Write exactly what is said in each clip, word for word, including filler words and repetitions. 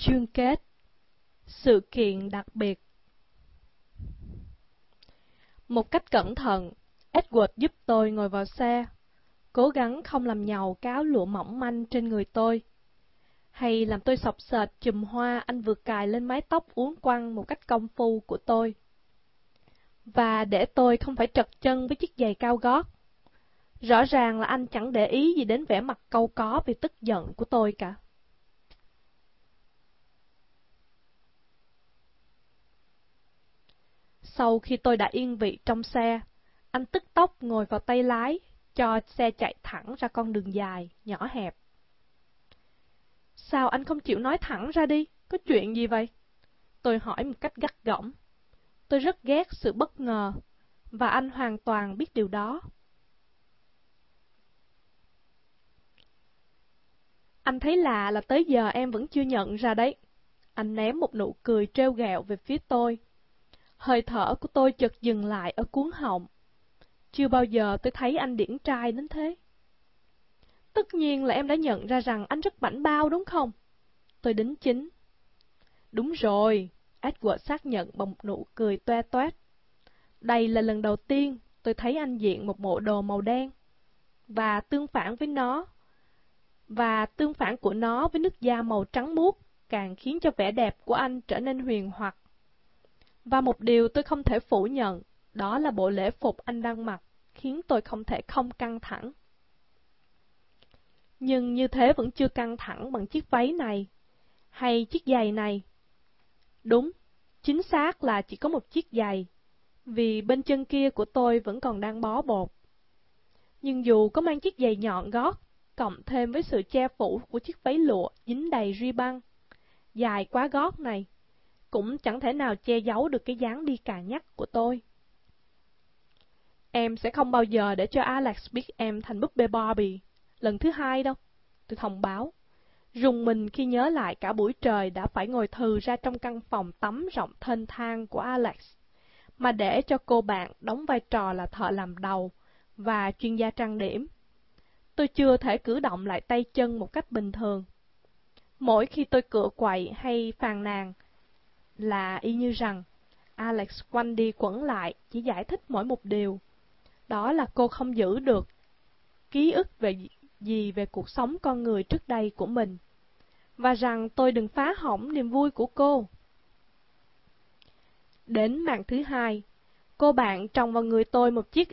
Chương kết. Sự kiện đặc biệt. Một cách cẩn thận, Edward giúp tôi ngồi vào xe, cố gắng không làm nhàu cái áo lụa mỏng manh trên người tôi, hay làm tôi xộc xệch chùm hoa anh vừa cài lên mái tóc uốn quăng một cách công phu của tôi. Và để tôi không phải trật chân với chiếc giày cao gót. Rõ ràng là anh chẳng để ý gì đến vẻ mặt cau có vì tức giận của tôi cả. Sau khi tôi đã yên vị trong xe, anh tức tốc ngồi vào tay lái, cho xe chạy thẳng ra con đường dài, nhỏ hẹp. Sao anh không chịu nói thẳng ra đi? Có chuyện gì vậy? Tôi hỏi một cách gắt gỏng. Tôi rất ghét sự bất ngờ, và anh hoàn toàn biết điều đó. Anh thấy lạ là tới giờ em vẫn chưa nhận ra đấy. Anh ném một nụ cười trêu ghẹo về phía tôi. Hơi thở của tôi chợt dừng lại ở cuống họng. Chưa bao giờ tôi thấy anh điển trai đến thế. Tất nhiên là em đã nhận ra rằng anh rất bảnh bao đúng không? Tôi đính chính. Đúng rồi, Edward xác nhận bằng một nụ cười toe toét. Đây là lần đầu tiên tôi thấy anh diện một bộ đồ màu đen. Và tương phản với nó, và tương phản của nó với nước da màu trắng muốt càng khiến cho vẻ đẹp của anh trở nên huyền hoặc. Và một điều tôi không thể phủ nhận, đó là bộ lễ phục anh đang mặc, khiến tôi không thể không căng thẳng. Nhưng như thế vẫn chưa căng thẳng bằng chiếc váy này, hay chiếc giày này. Đúng, chính xác là chỉ có một chiếc giày, vì bên chân kia của tôi vẫn còn đang bó bột. Nhưng dù có mang chiếc giày nhọn gót, cộng thêm với sự che phủ của chiếc váy lụa dính đầy ruy băng, dài quá gót này, cũng chẳng thể nào che giấu được cái dáng đi cà nhắc của tôi. Em sẽ không bao giờ để cho Alex biết em thành búp bê Barbie lần thứ hai đâu, tôi thông báo, rùng mình khi nhớ lại cả buổi trời đã phải ngồi thừ ra trong căn phòng tắm rộng thênh thang của Alex, mà để cho cô bạn đóng vai trò là thợ làm đầu và chuyên gia trang điểm. Tôi chưa thể cử động lại tay chân một cách bình thường. Mỗi khi tôi cựa quậy hay phàn nàn, là y như rằng Alex quanh đi quẩn lại chỉ giải thích mỗi một điều. Đó là cô không giữ được ký ức về gì về cuộc sống con người trước đây của mình, và rằng tôi đừng phá hỏng niềm vui của cô. Đến màn thứ hai, cô bạn trồng vào người tôi một chiếc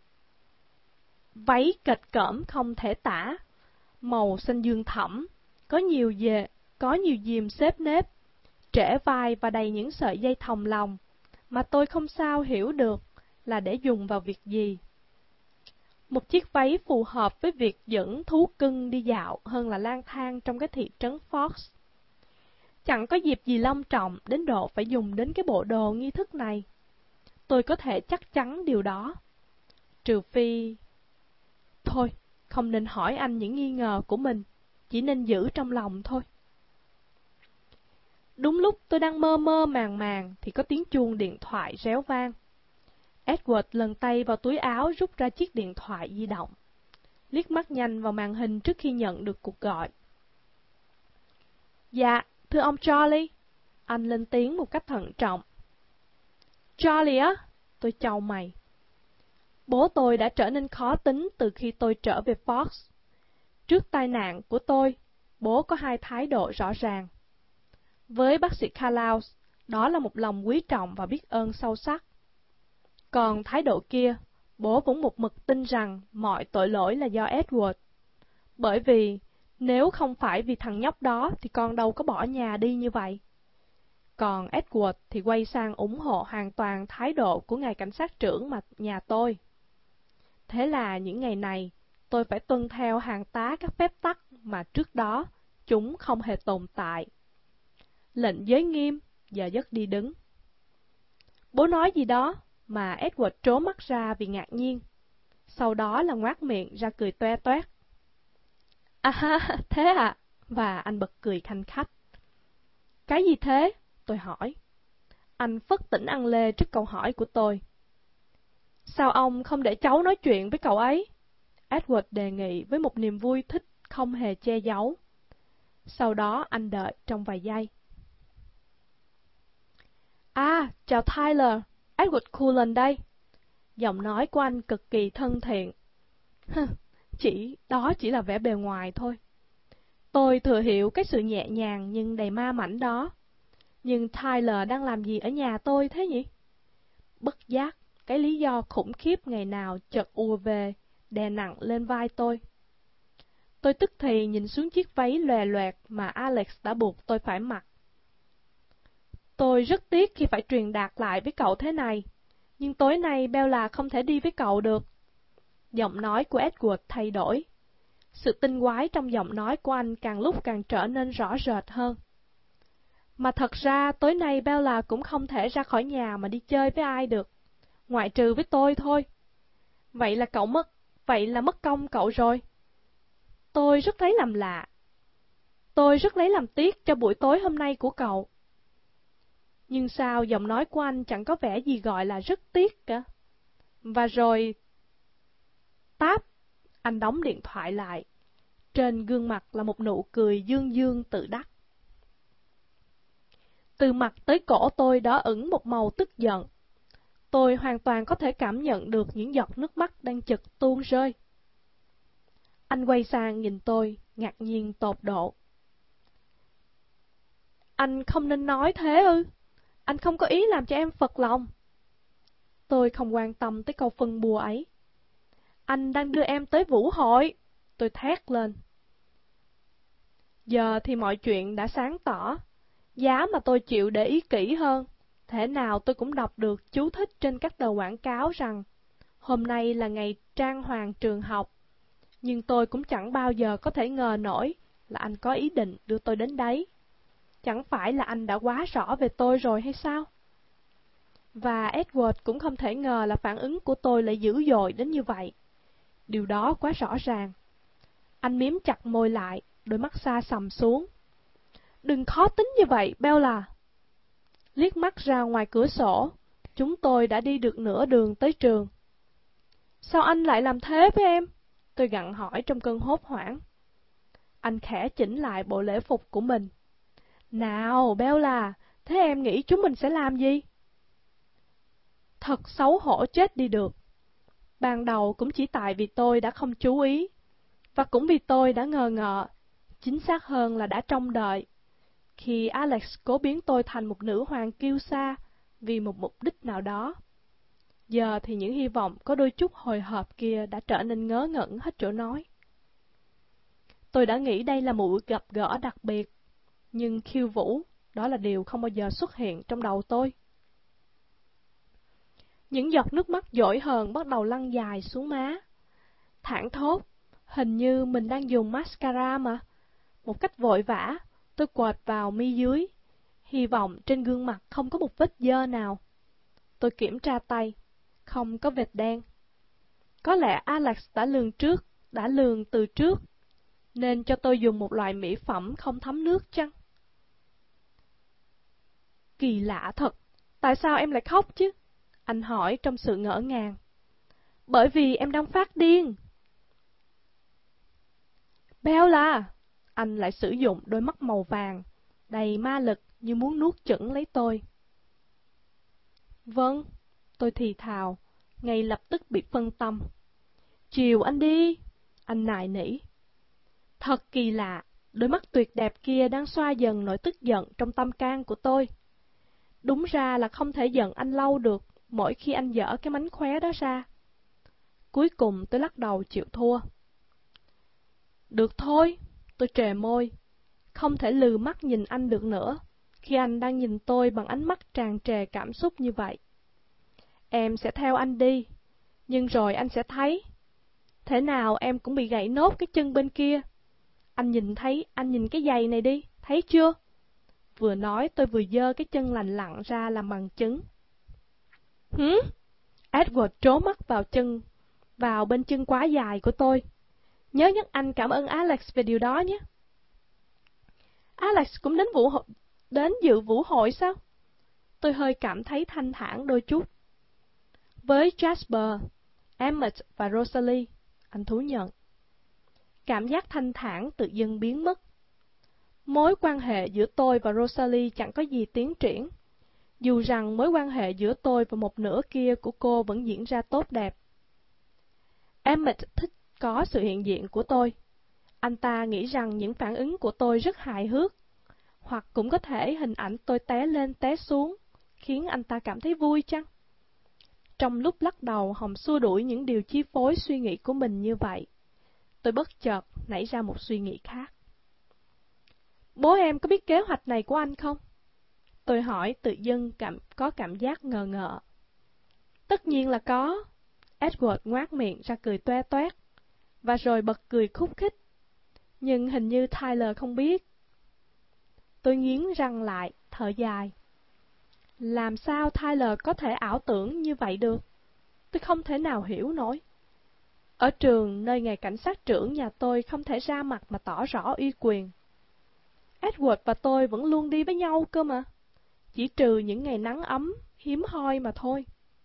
váy kịch cỡm không thể tả, màu xanh dương thẫm, có nhiều dề, có nhiều diềm xếp nếp, trễ vai và đầy những sợi dây thòng lòng, mà tôi không sao hiểu được là để dùng vào việc gì. Một chiếc váy phù hợp với việc dẫn thú cưng đi dạo hơn là lang thang trong cái thị trấn Fox. Chẳng có dịp gì long trọng đến độ phải dùng đến cái bộ đồ nghi thức này. Tôi có thể chắc chắn điều đó. Trừ phi... Thôi, không nên hỏi anh những nghi ngờ của mình, chỉ nên giữ trong lòng thôi. Đúng lúc tôi đang mơ mơ màng màng thì có tiếng chuông điện thoại réo vang. Edward lần tay vào túi áo rút ra chiếc điện thoại di động, liếc mắt nhanh vào màn hình trước khi nhận được cuộc gọi. Dạ, thưa ông Charlie, anh lên tiếng một cách thận trọng. Charlie á, tôi chau mày. Bố tôi đã trở nên khó tính từ khi tôi trở về Fox. Trước tai nạn của tôi, bố có hai thái độ rõ ràng. Với bác sĩ Carlow, đó là một lòng quý trọng và biết ơn sâu sắc. Còn thái độ kia, bố vẫn một mực tin rằng mọi tội lỗi là do Edward. Bởi vì nếu không phải vì thằng nhóc đó thì con đâu có bỏ nhà đi như vậy. Còn Edward thì quay sang ủng hộ hoàn toàn thái độ của ngài cảnh sát trưởng mà nhà tôi. Thế là những ngày này, tôi phải tuân theo hàng tá các phép tắc mà trước đó chúng không hề tồn tại. Lệnh giới nghiêm, giờ giấc đi đứng. Bố nói gì đó mà Edward trố mắt ra vì ngạc nhiên. Sau đó là ngoác miệng ra cười toe toét. À ha, thế à? Và anh bật cười khanh khách. Cái gì thế? Tôi hỏi. Anh phất tỉnh ăn lê trước câu hỏi của tôi. Sao ông không để cháu nói chuyện với cậu ấy? Edward đề nghị với một niềm vui thích không hề che giấu. Sau đó anh đợi trong vài giây. À, chào Tyler, Edward Cullen đây. Giọng nói của anh cực kỳ thân thiện. Chỉ, đó chỉ là vẻ bề ngoài thôi. Tôi thừa hiểu cái sự nhẹ nhàng nhưng đầy ma mảnh đó. Nhưng Tyler đang làm gì ở nhà tôi thế nhỉ? Bất giác, cái lý do khủng khiếp ngày nào chợt ùa về, đè nặng lên vai tôi. Tôi tức thì nhìn xuống chiếc váy lòe loẹt mà Alex đã buộc tôi phải mặc. Tôi rất tiếc khi phải truyền đạt lại với cậu thế này, nhưng tối nay Bella không thể đi với cậu được. Giọng nói của Edward thay đổi. Sự tinh quái trong giọng nói của anh càng lúc càng trở nên rõ rệt hơn. Mà thật ra tối nay Bella cũng không thể ra khỏi nhà mà đi chơi với ai được, ngoại trừ với tôi thôi. Vậy là cậu mất, vậy là mất công cậu rồi. Tôi rất lấy làm lạ. Tôi rất lấy làm tiếc cho buổi tối hôm nay của cậu. Nhưng sao giọng nói của anh chẳng có vẻ gì gọi là rất tiếc cả. Và rồi... Táp! Anh đóng điện thoại lại. Trên gương mặt là một nụ cười dương dương tự đắc. Từ mặt tới cổ tôi đỏ ửng một màu tức giận. Tôi hoàn toàn có thể cảm nhận được những giọt nước mắt đang chực tuôn rơi. Anh quay sang nhìn tôi, ngạc nhiên tột độ. Anh không nên nói thế ư? Anh không có ý làm cho em phật lòng. Tôi không quan tâm tới câu phân bua ấy. Anh đang đưa em tới vũ hội. Tôi thét lên. Giờ thì mọi chuyện đã sáng tỏ. Giá mà tôi chịu để ý kỹ hơn, thể nào tôi cũng đọc được chú thích trên các tờ quảng cáo rằng hôm nay là ngày trang hoàng trường học. Nhưng tôi cũng chẳng bao giờ có thể ngờ nổi là anh có ý định đưa tôi đến đấy. Chẳng phải là anh đã quá rõ về tôi rồi hay sao? Và Edward cũng không thể ngờ là phản ứng của tôi lại dữ dội đến như vậy. Điều đó quá rõ ràng. Anh miếm chặt môi lại, đôi mắt xa sầm xuống. Đừng khó tính như vậy, Bella. Liếc mắt ra ngoài cửa sổ, chúng tôi đã đi được nửa đường tới trường. Sao anh lại làm thế với em? Tôi gặng hỏi trong cơn hốt hoảng. Anh khẽ chỉnh lại bộ lễ phục của mình. Nào, Bella, thế em nghĩ chúng mình sẽ làm gì? Thật xấu hổ chết đi được. Ban đầu cũng chỉ tại vì tôi đã không chú ý, và cũng vì tôi đã ngờ ngợ, chính xác hơn là đã trông đợi, khi Alex cố biến tôi thành một nữ hoàng kiêu sa vì một mục đích nào đó. Giờ thì những hy vọng có đôi chút hồi hộp kia đã trở nên ngớ ngẩn hết chỗ nói. Tôi đã nghĩ đây là một gặp gỡ đặc biệt, nhưng khiêu vũ, đó là điều không bao giờ xuất hiện trong đầu tôi. Những giọt nước mắt dỗi hờn bắt đầu lăn dài xuống má. Thảng thốt, hình như mình đang dùng mascara mà. Một cách vội vã, tôi quệt vào mi dưới, hy vọng trên gương mặt không có một vết dơ nào. Tôi kiểm tra tay, không có vệt đen. Có lẽ Alex đã lường trước, đã lường từ trước, nên cho tôi dùng một loại mỹ phẩm không thấm nước chăng? Kỳ lạ thật, tại sao em lại khóc chứ? Anh hỏi trong sự ngỡ ngàng. Bởi vì em đang phát điên. Bella! Anh lại sử dụng đôi mắt màu vàng, đầy ma lực như muốn nuốt chửng lấy tôi. Vâng, tôi thì thào, ngay lập tức bị phân tâm. Chiều anh đi, anh nài nỉ. Thật kỳ lạ, đôi mắt tuyệt đẹp kia đang xoa dần nỗi tức giận trong tâm can của tôi. Đúng ra là không thể giận anh lâu được mỗi khi anh dở cái mánh khóe đó ra. Cuối cùng tôi lắc đầu chịu thua. Được thôi, tôi trề môi. Không thể lừ mắt nhìn anh được nữa, khi anh đang nhìn tôi bằng ánh mắt tràn trề cảm xúc như vậy. Em sẽ theo anh đi, nhưng rồi anh sẽ thấy. Thế nào em cũng bị gãy nốt cái chân bên kia. Anh nhìn thấy, anh nhìn cái giày này đi, thấy chưa? Vừa nói tôi vừa giơ cái chân lành lặn ra làm bằng chứng. Hử? Edward trố mắt vào chân, vào bên chân quá dài của tôi. Nhớ nhắc anh cảm ơn Alex về điều đó nhé. Alex cũng đến vũ hội, đến dự vũ hội sao? Tôi hơi cảm thấy thanh thản đôi chút. Với Jasper, Emmett và Rosalie, anh thú nhận. Cảm giác thanh thản tự dưng biến mất. Mối quan hệ giữa tôi và Rosalie chẳng có gì tiến triển, dù rằng mối quan hệ giữa tôi và một nửa kia của cô vẫn diễn ra tốt đẹp. Emmett thích có sự hiện diện của tôi. Anh ta nghĩ rằng những phản ứng của tôi rất hài hước, hoặc cũng có thể hình ảnh tôi té lên té xuống, khiến anh ta cảm thấy vui chăng? Trong lúc lắc đầu hòng xua đuổi những điều chi phối suy nghĩ của mình như vậy, tôi bất chợt nảy ra một suy nghĩ khác. Bố em có biết kế hoạch này của anh không? Tôi hỏi tự dưng cảm, có cảm giác ngờ ngợ. Tất nhiên là có. Edward ngoác miệng ra cười toe toét, và rồi bật cười khúc khích. Nhưng hình như Tyler không biết. Tôi nghiến răng lại, thở dài. Làm sao Tyler có thể ảo tưởng như vậy được? Tôi không thể nào hiểu nổi. Ở trường, nơi ngài cảnh sát trưởng nhà tôi không thể ra mặt mà tỏ rõ uy quyền. Edward và tôi vẫn luôn đi với nhau cơ mà. Chỉ trừ những ngày nắng ấm, hiếm hoi mà thôi.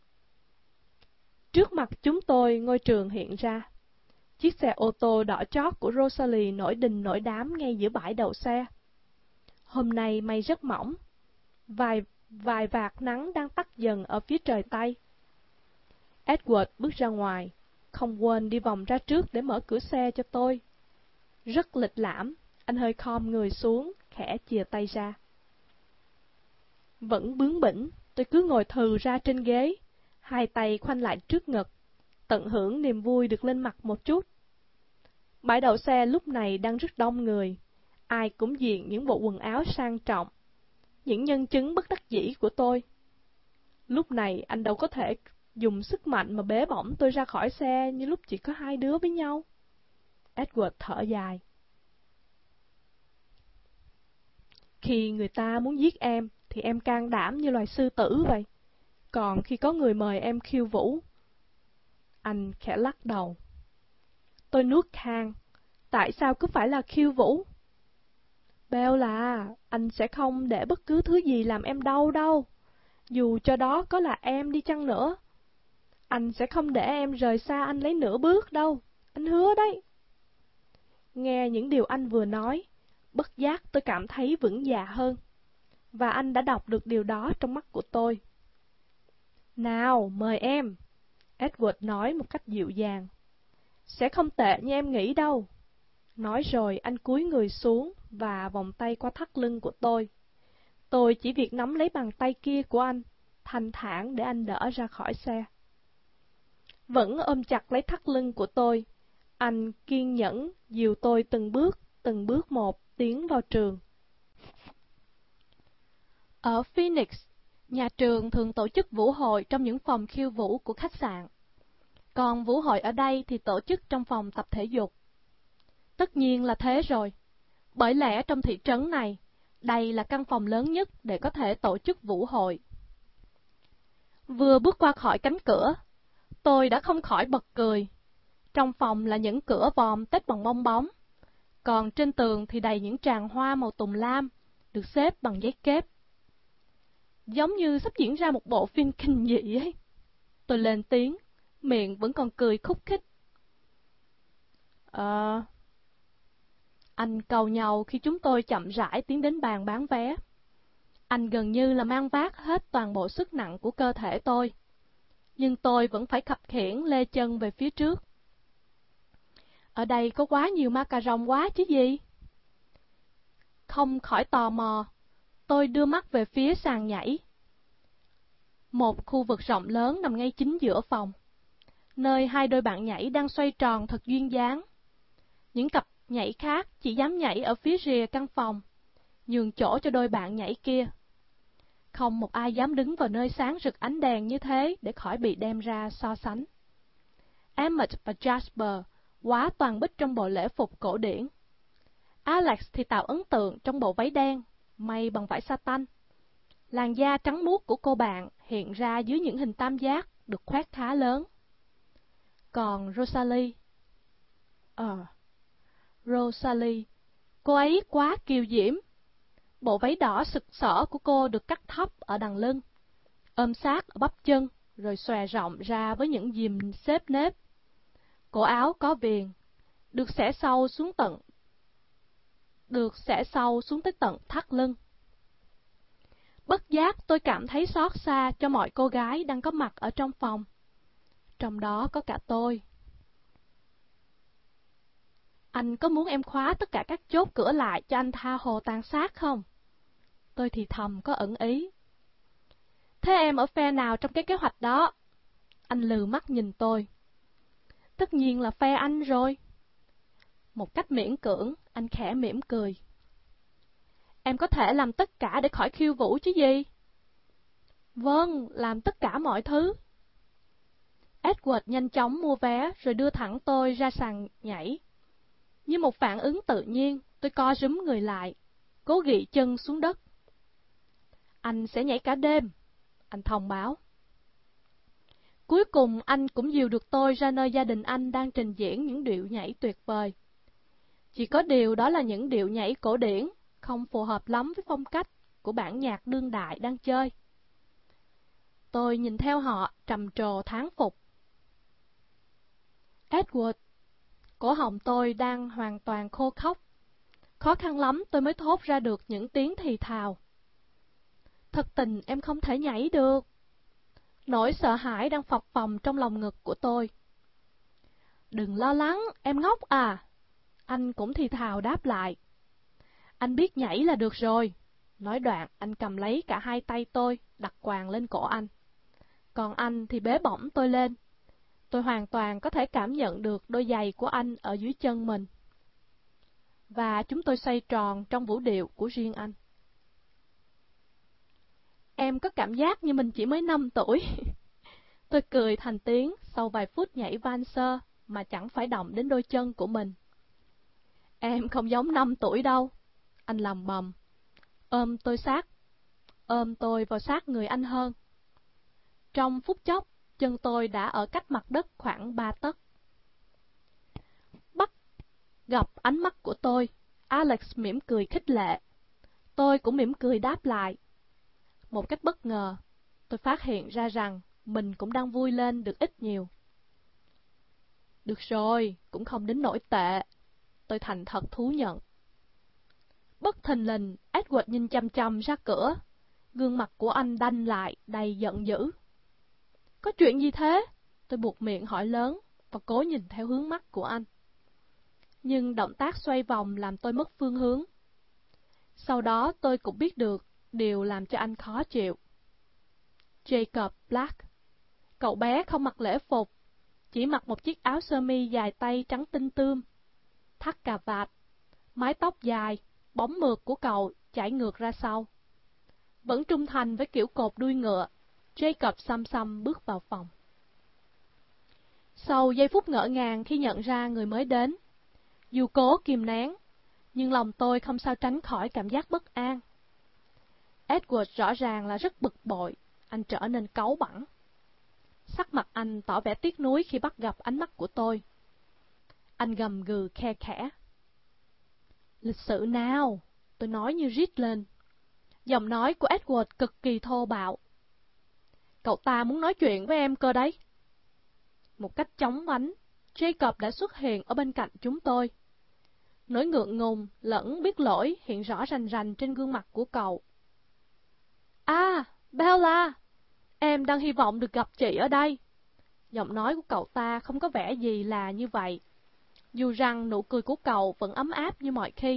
Trước mặt chúng tôi, ngôi trường hiện ra. Chiếc xe ô tô đỏ chót của Rosalie nổi đình nổi đám ngay giữa bãi đậu xe. Hôm nay mây rất mỏng. Vài, vài vạt nắng đang tắt dần ở phía trời Tây. Edward bước ra ngoài, không quên đi vòng ra trước để mở cửa xe cho tôi. Rất lịch lãm, anh hơi khom người xuống, khẽ chìa tay ra. Vẫn bướng bỉnh, tôi cứ ngồi thừ ra trên ghế, hai tay khoanh lại trước ngực, tận hưởng niềm vui được lên mặt một chút. Bãi đậu xe lúc này đang rất đông người, ai cũng diện những bộ quần áo sang trọng, những nhân chứng bất đắc dĩ của tôi. Lúc này anh đâu có thể dùng sức mạnh mà bế bổng tôi ra khỏi xe như lúc chỉ có hai đứa với nhau. Edward thở dài. Khi người ta muốn giết em, thì em can đảm như loài sư tử vậy. Còn khi có người mời em khiêu vũ... Anh khẽ lắc đầu. Tôi nuốt khan. Tại sao cứ phải là khiêu vũ? Bella, anh sẽ không để bất cứ thứ gì làm em đau đâu. Dù cho đó có là em đi chăng nữa. Anh sẽ không để em rời xa anh lấy nửa bước đâu. Anh hứa đấy. Nghe những điều anh vừa nói, bất giác tôi cảm thấy vững dạ hơn. Và anh đã đọc được điều đó trong mắt của tôi. Nào, mời em. Edward nói một cách dịu dàng. Sẽ không tệ như em nghĩ đâu. Nói rồi anh cúi người xuống và vòng tay qua thắt lưng của tôi. Tôi chỉ việc nắm lấy bàn tay kia của anh, thanh thản để anh đỡ ra khỏi xe. Vẫn ôm chặt lấy thắt lưng của tôi, anh kiên nhẫn dìu tôi từng bước, từng bước một tiến vào trường. Ở Phoenix, nhà trường thường tổ chức vũ hội trong những phòng khiêu vũ của khách sạn. Còn vũ hội ở đây thì tổ chức trong phòng tập thể dục. Tất nhiên là thế rồi, bởi lẽ trong thị trấn này, đây là căn phòng lớn nhất để có thể tổ chức vũ hội. Vừa bước qua khỏi cánh cửa, tôi đã không khỏi bật cười. Trong phòng là những cửa vòm tết bằng bong bóng, còn trên tường thì đầy những tràng hoa màu tùng lam, được xếp bằng giấy kép. Giống như sắp diễn ra một bộ phim kinh dị ấy. Tôi lên tiếng, miệng vẫn còn cười khúc khích. Ờ... Anh cau nhau khi chúng tôi chậm rãi tiến đến bàn bán vé. Anh gần như là mang vác hết toàn bộ sức nặng của cơ thể tôi. Nhưng tôi vẫn phải khập khiễng lê chân về phía trước. Ở đây có quá nhiều macaron quá chứ gì? Không khỏi tò mò, tôi đưa mắt về phía sàn nhảy. Một khu vực rộng lớn nằm ngay chính giữa phòng, nơi hai đôi bạn nhảy đang xoay tròn thật duyên dáng. Những cặp nhảy khác chỉ dám nhảy ở phía rìa căn phòng, nhường chỗ cho đôi bạn nhảy kia. Không một ai dám đứng vào nơi sáng rực ánh đèn như thế để khỏi bị đem ra so sánh. Emmett và Jasper quá toàn bích trong bộ lễ phục cổ điển. Alex thì tạo ấn tượng trong bộ váy đen, may bằng vải sa-tanh. Làn da trắng muốt của cô bạn hiện ra dưới những hình tam giác được khoét khá lớn. Còn Rosalie... Ờ... Rosalie, cô ấy quá kiều diễm. Bộ váy đỏ sực sỡ của cô được cắt thấp ở đằng lưng, ôm sát ở bắp chân, rồi xòe rộng ra với những diềm xếp nếp. Cổ áo có viền, được xẻ sâu xuống tận, được xẻ sâu xuống tới tận thắt lưng. Bất giác tôi cảm thấy xót xa cho mọi cô gái đang có mặt ở trong phòng. Trong đó có cả tôi. Anh có muốn em khóa tất cả các chốt cửa lại cho anh tha hồ tàn sát không? Tôi thì thầm có ẩn ý. Thế em ở phe nào trong cái kế hoạch đó? Anh lừ mắt nhìn tôi. Tất nhiên là phe anh rồi. Một cách miễn cưỡng, anh khẽ mỉm cười. Em có thể làm tất cả để khỏi khiêu vũ chứ gì? Vâng, làm tất cả mọi thứ. Edward nhanh chóng mua vé rồi đưa thẳng tôi ra sàn nhảy. Như một phản ứng tự nhiên, tôi co rúm người lại, cố gị chân xuống đất. Anh sẽ nhảy cả đêm, anh thông báo. Cuối cùng anh cũng dìu được tôi ra nơi gia đình anh đang trình diễn những điệu nhảy tuyệt vời. Chỉ có điều đó là những điệu nhảy cổ điển, không phù hợp lắm với phong cách của bản nhạc đương đại đang chơi. Tôi nhìn theo họ trầm trồ thán phục. Edward, cổ họng tôi đang hoàn toàn khô khốc. Khó khăn lắm tôi mới thốt ra được những tiếng thì thào. Thật tình em không thể nhảy được. Nỗi sợ hãi đang phập phồng trong lòng ngực của tôi. Đừng lo lắng, em ngốc à. Anh cũng thì thào đáp lại. Anh biết nhảy là được rồi. Nói đoạn, anh cầm lấy cả hai tay tôi, đặt quàng lên cổ anh. Còn anh thì bế bổng tôi lên. Tôi hoàn toàn có thể cảm nhận được đôi giày của anh ở dưới chân mình. Và chúng tôi xoay tròn trong vũ điệu của riêng anh. Em có cảm giác như mình chỉ mới năm tuổi. Tôi cười thành tiếng sau vài phút nhảy valser mà chẳng phải động đến đôi chân của mình. Em không giống năm tuổi đâu, anh lầm bầm. Ôm tôi sát, ôm tôi vào sát người anh hơn. Trong phút chốc, chân tôi đã ở cách mặt đất khoảng ba tấc. Bắt gặp ánh mắt của tôi, Alex mỉm cười khích lệ. Tôi cũng mỉm cười đáp lại. Một cách bất ngờ, tôi phát hiện ra rằng mình cũng đang vui lên được ít nhiều. Được rồi, cũng không đến nỗi tệ, tôi thành thật thú nhận. Bất thình lình, Edward nhìn chăm chăm ra cửa. Gương mặt của anh đanh lại, đầy giận dữ. Có chuyện gì thế? Tôi buột miệng hỏi lớn và cố nhìn theo hướng mắt của anh. Nhưng động tác xoay vòng làm tôi mất phương hướng. Sau đó tôi cũng biết được điều làm cho anh khó chịu. Jacob Black. Cậu bé không mặc lễ phục, chỉ mặc một chiếc áo sơ mi dài tay trắng tinh tươm, thắt cà vạt, mái tóc dài, bóng mượt của cậu chảy ngược ra sau. Vẫn trung thành với kiểu cột đuôi ngựa, Jacob xăm xăm bước vào phòng. Sau giây phút ngỡ ngàng khi nhận ra người mới đến, dù cố kìm nén, nhưng lòng tôi không sao tránh khỏi cảm giác bất an. Edward rõ ràng là rất bực bội, anh trở nên cáu bẳn. Sắc mặt anh tỏ vẻ tiếc nuối khi bắt gặp ánh mắt của tôi. Anh gầm gừ khe khẽ. Lịch sự nào, tôi nói như rít lên. Giọng nói của Edward cực kỳ thô bạo. Cậu ta muốn nói chuyện với em cơ đấy. Một cách chóng vánh, Jacob đã xuất hiện ở bên cạnh chúng tôi. Nỗi ngượng ngùng lẫn biết lỗi hiện rõ rành rành trên gương mặt của cậu. À, Bella, em đang hy vọng được gặp chị ở đây. Giọng nói của cậu ta không có vẻ gì là như vậy, dù rằng nụ cười của cậu vẫn ấm áp như mọi khi.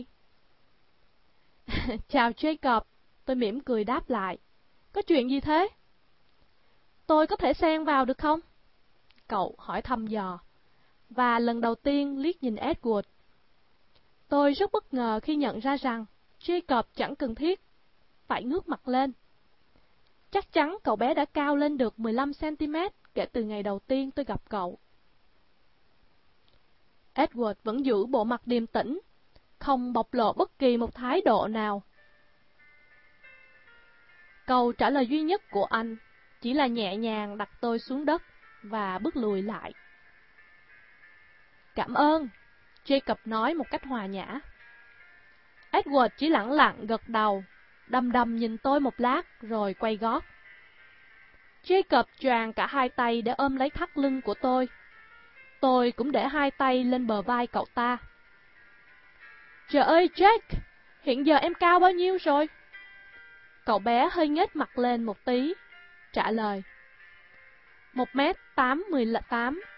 Chào Jacob, tôi mỉm cười đáp lại. Có chuyện gì thế? Tôi có thể xen vào được không? Cậu hỏi thăm dò, và lần đầu tiên liếc nhìn Edward. Tôi rất bất ngờ khi nhận ra rằng Jacob chẳng cần thiết phải ngước mặt lên. Chắc chắn cậu bé đã cao lên được mười lăm xăng-ti-mét kể từ ngày đầu tiên tôi gặp cậu. Edward vẫn giữ bộ mặt điềm tĩnh, không bộc lộ bất kỳ một thái độ nào. Câu trả lời duy nhất của anh chỉ là nhẹ nhàng đặt tôi xuống đất và bước lùi lại. Cảm ơn, Jacob nói một cách hòa nhã. Edward chỉ lẳng lặng gật đầu, đăm đăm nhìn tôi một lát rồi quay gót. Jacob choàng cả hai tay để ôm lấy thắt lưng của tôi. Tôi cũng để hai tay lên bờ vai cậu ta. Trời ơi Jake, hiện giờ em cao bao nhiêu rồi? Cậu bé hơi nhếch mặt lên một tí, trả lời. Một mét tám mươi tám.